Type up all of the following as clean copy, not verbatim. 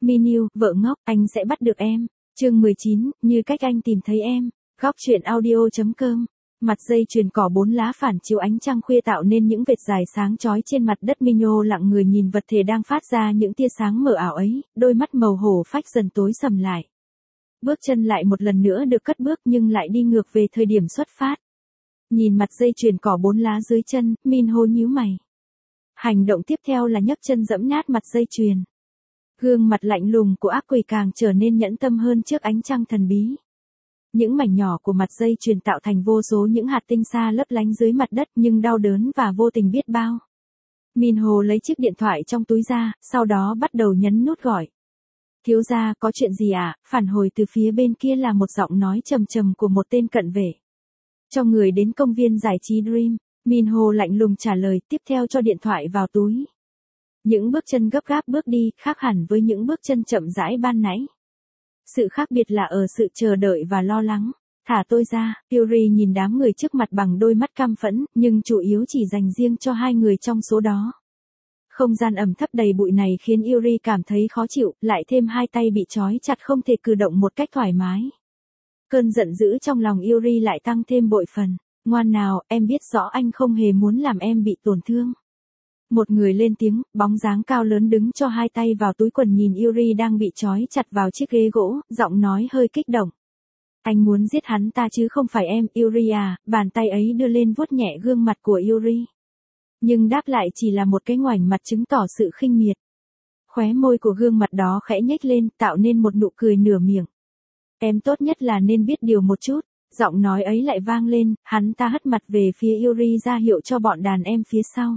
Minu, vợ ngốc, anh sẽ bắt được em. Chương 19, như cách anh tìm thấy em. Góc truyện audio.com. Mặt dây chuyền cỏ 4 lá phản chiếu ánh trăng khuya tạo nên những vệt dài sáng chói trên mặt đất. Mino lặng người nhìn vật thể đang phát ra những tia sáng mờ ảo ấy, đôi mắt màu hổ phách dần tối sầm lại. Bước chân lại một lần nữa được cất bước nhưng lại đi ngược về thời điểm xuất phát. Nhìn mặt dây chuyền cỏ 4 lá dưới chân, Minho nhíu mày. Hành động tiếp theo là nhấc chân giẫm nát mặt dây chuyền. Gương mặt lạnh lùng của ác quỷ càng trở nên nhẫn tâm hơn trước ánh trăng thần bí. Những mảnh nhỏ của mặt dây chuyền tạo thành vô số những hạt tinh sa lấp lánh dưới mặt đất nhưng đau đớn và vô tình biết bao. Minho lấy chiếc điện thoại trong túi ra, sau đó bắt đầu nhấn nút gọi. Thiếu gia, có chuyện gì ạ? Phản hồi từ phía bên kia là một giọng nói trầm trầm của một tên cận vệ. Cho người đến công viên giải trí Dream. Minho lạnh lùng trả lời, tiếp theo cho điện thoại vào túi. Những bước chân gấp gáp bước đi, khác hẳn với những bước chân chậm rãi ban nãy. Sự khác biệt là ở sự chờ đợi và lo lắng. Thả tôi ra, Yuri nhìn đám người trước mặt bằng đôi mắt căm phẫn, nhưng chủ yếu chỉ dành riêng cho 2 người trong số đó. Không gian ẩm thấp đầy bụi này khiến Yuri cảm thấy khó chịu, lại thêm 2 tay bị trói chặt không thể cử động một cách thoải mái. Cơn giận dữ trong lòng Yuri lại tăng thêm bội phần. Ngoan nào, em biết rõ anh không hề muốn làm em bị tổn thương. Một người lên tiếng, bóng dáng cao lớn đứng cho 2 tay vào túi quần nhìn Yuri đang bị trói chặt vào chiếc ghế gỗ, giọng nói hơi kích động. Anh muốn giết hắn ta chứ không phải em, Yuri à, bàn tay ấy đưa lên vuốt nhẹ gương mặt của Yuri. Nhưng đáp lại chỉ là một cái ngoảnh mặt chứng tỏ sự khinh miệt. Khóe môi của gương mặt đó khẽ nhếch lên, tạo nên một nụ cười nửa miệng. Em tốt nhất là nên biết điều một chút. Giọng nói ấy lại vang lên, hắn ta hất mặt về phía Yuri ra hiệu cho bọn đàn em phía sau.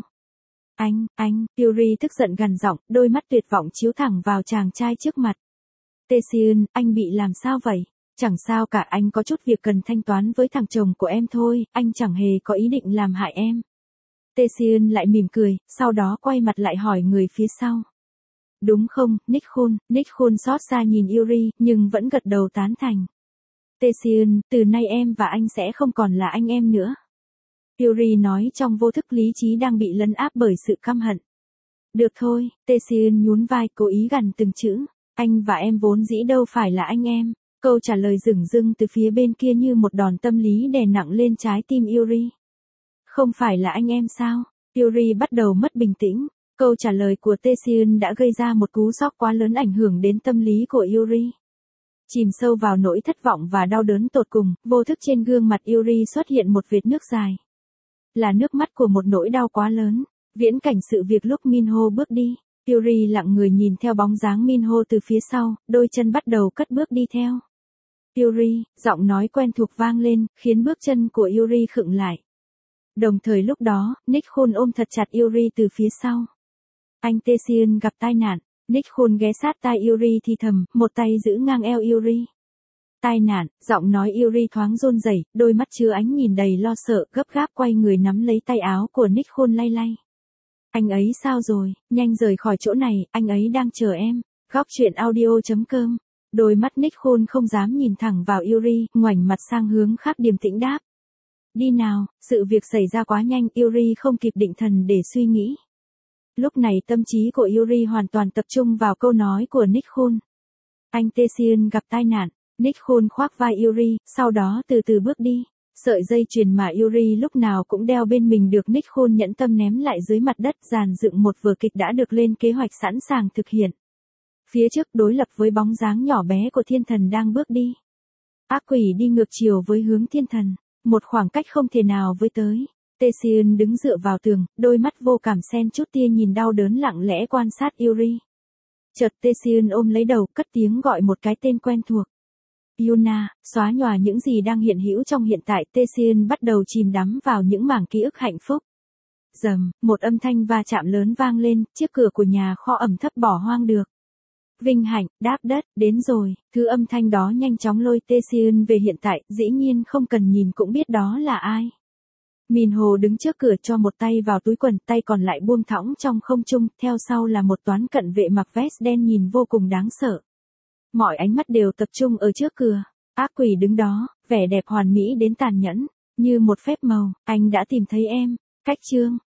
Anh, Yuri tức giận gằn giọng, đôi mắt tuyệt vọng chiếu thẳng vào chàng trai trước mặt. Taeseun, anh bị làm sao vậy? Chẳng sao cả, anh có chút việc cần thanh toán với thằng chồng của em thôi, anh chẳng hề có ý định làm hại em. Taeseun lại mỉm cười, sau đó quay mặt lại hỏi người phía sau. Đúng không, Nichkhun xót xa nhìn Yuri, nhưng vẫn gật đầu tán thành. Taeseun, từ nay em và anh sẽ không còn là anh em nữa. Yuri nói trong vô thức lý trí đang bị lấn áp bởi sự căm hận. Được thôi, Taeseun nhún vai cố ý gằn từng chữ. Anh và em vốn dĩ đâu phải là anh em. Câu trả lời dửng dưng từ phía bên kia như một đòn tâm lý đè nặng lên trái tim Yuri. Không phải là anh em sao? Yuri bắt đầu mất bình tĩnh. Câu trả lời của Taeseun đã gây ra một cú sốc quá lớn ảnh hưởng đến tâm lý của Yuri. Chìm sâu vào nỗi thất vọng và đau đớn tột cùng, vô thức trên gương mặt Yuri xuất hiện một vệt nước dài. Là nước mắt của một nỗi đau quá lớn. Viễn cảnh sự việc lúc Minho bước đi. Yuri lặng người nhìn theo bóng dáng Minho từ phía sau, đôi chân bắt đầu cất bước đi theo. Yuri, giọng nói quen thuộc vang lên, khiến bước chân của Yuri khựng lại. Đồng thời lúc đó, Nichkhun ôm thật chặt Yuri từ phía sau. Anh Taeseun gặp tai nạn. Nichkhun ghé sát tai Yuri thì thầm, một tay giữ ngang eo Yuri. Tai nạn, giọng nói Yuri thoáng run rẩy, đôi mắt chứa ánh nhìn đầy lo sợ, gấp gáp quay người nắm lấy tay áo của Nichkhun lay lay. Anh ấy sao rồi, nhanh rời khỏi chỗ này, anh ấy đang chờ em. Góc truyện audio.com. Đôi mắt Nichkhun không dám nhìn thẳng vào Yuri, ngoảnh mặt sang hướng khác điềm tĩnh đáp. Đi nào, sự việc xảy ra quá nhanh, Yuri không kịp định thần để suy nghĩ. Lúc này tâm trí của Yuri hoàn toàn tập trung vào câu nói của Nichkhun. Anh Taeseun gặp tai nạn. Nichkhun khoác vai Yuri, sau đó từ từ bước đi. Sợi dây chuyền mà Yuri lúc nào cũng đeo bên mình được Nichkhun nhẫn tâm ném lại dưới mặt đất, dàn dựng một vở kịch đã được lên kế hoạch sẵn sàng thực hiện. Phía trước đối lập với bóng dáng nhỏ bé của thiên thần đang bước đi. Ác quỷ đi ngược chiều với hướng thiên thần, một khoảng cách không thể nào với tới. Taeseun đứng dựa vào tường, đôi mắt vô cảm xen chút tia nhìn đau đớn lặng lẽ quan sát Yuri. Chợt Taeseun ôm lấy đầu, cất tiếng gọi một cái tên quen thuộc. Yuna, xóa nhòa những gì đang hiện hữu trong hiện tại. Taeseun bắt đầu chìm đắm vào những mảng ký ức hạnh phúc. Rầm, một âm thanh va chạm lớn vang lên, chiếc cửa của nhà kho ẩm thấp bỏ hoang được. Vinh hạnh, đáp đất, đến rồi. Thứ âm thanh đó nhanh chóng lôi Taeseun về hiện tại, dĩ nhiên không cần nhìn cũng biết đó là ai. Minho đứng trước cửa cho một tay vào túi quần, tay còn lại buông thõng trong không trung, theo sau là một toán cận vệ mặc vest đen nhìn vô cùng đáng sợ. Mọi ánh mắt đều tập trung ở trước cửa. Ác quỷ đứng đó, vẻ đẹp hoàn mỹ đến tàn nhẫn, như một phép màu. Anh đã tìm thấy em. Cách chương.